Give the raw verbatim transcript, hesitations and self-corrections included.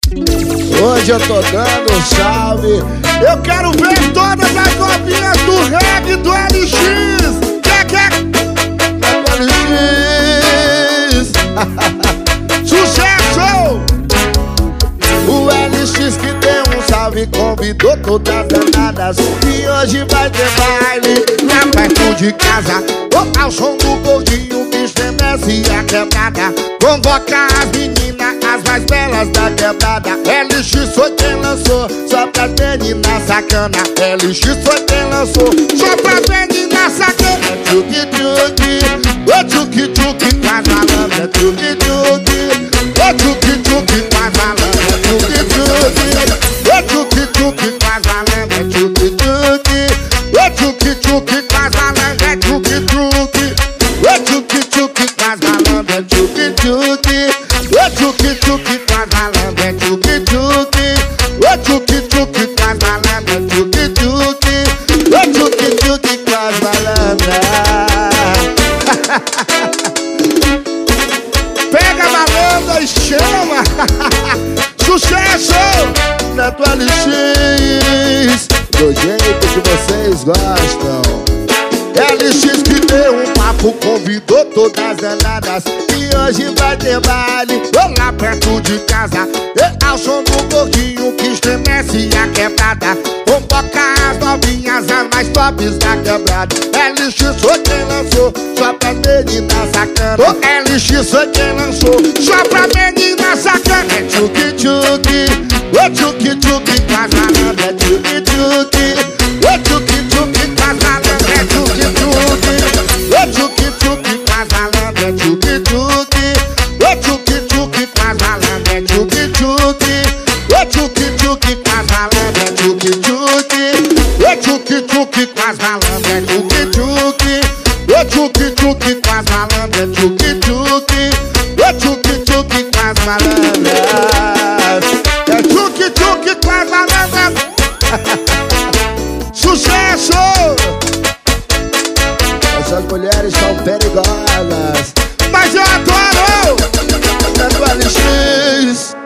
Hoje eu tô dando um salve. Eu quero ver todas as novinhas do reggae do L X. Que que é? Do L X. Sucesso! O L X que deu um salve, convidou todas as danadas. E hoje vai ter baile lá perto de casa. Oh, ao som do gordinho que estremece a quebrada. Convoca as meninas, as mais belas da quebrada. L X foi quem lançou, só pra meninas sacana. L X foi quem lançou, só pra meninas sacana. Tchuki tchuki, ô tchuki tchuki com as malandras. Tchuki tchuki, ô tchuki tchuki com as malandras. Tchuki tchuki, ô tchuki tchuki com as malandras. Tchuki tchuki, ô tchuki tchuki com as malandras. Tchuki tchuki, ô tchuki tchuki com as malandras. Tchuki tchuki, ô tchuki tchuki com as malandras. Tchuki tchuki, ô tchuki tchuki com as malandras. Tchuki tchuki, ô tchuki tchuki com as malandras. Pega a malandra e chama. Sucesso na tua L X, do jeito que vocês gostam. L X que deu um papo, convidou todas as danadas. E hoje vai ter baile lá perto de casa. E ao som do gordinho que estremece a quebrada. Convoca as novinhas, as mais tops da quebrada. L X foi quem lançou, só pra menina sacana. O L X foi quem lançou, só pra menina sacana. É tchuki tchuki, ô tchuki tchuki com as malandras. É tchuki tchuki, ô tchuki tchuki com as malandras. É tchuki tchuki, ô tchuki tchuki com as malandras. É tchuki tchuki, ô tchuki tchuki com as malandras. É tchuki tchuki, ô tchuki tchuki com as malandras. É tchuki tchuki, ô tchuki tchuki com as malandras. É tchuki tchuki, ô tchuki tchuki com as malandras. É tchuki tchuki, ô tchuki tchuki com as malandras. É tchuki tchuki com as malandras. Sucesso! Essas mulheres são perigosas, mas eu adoro! É do L X.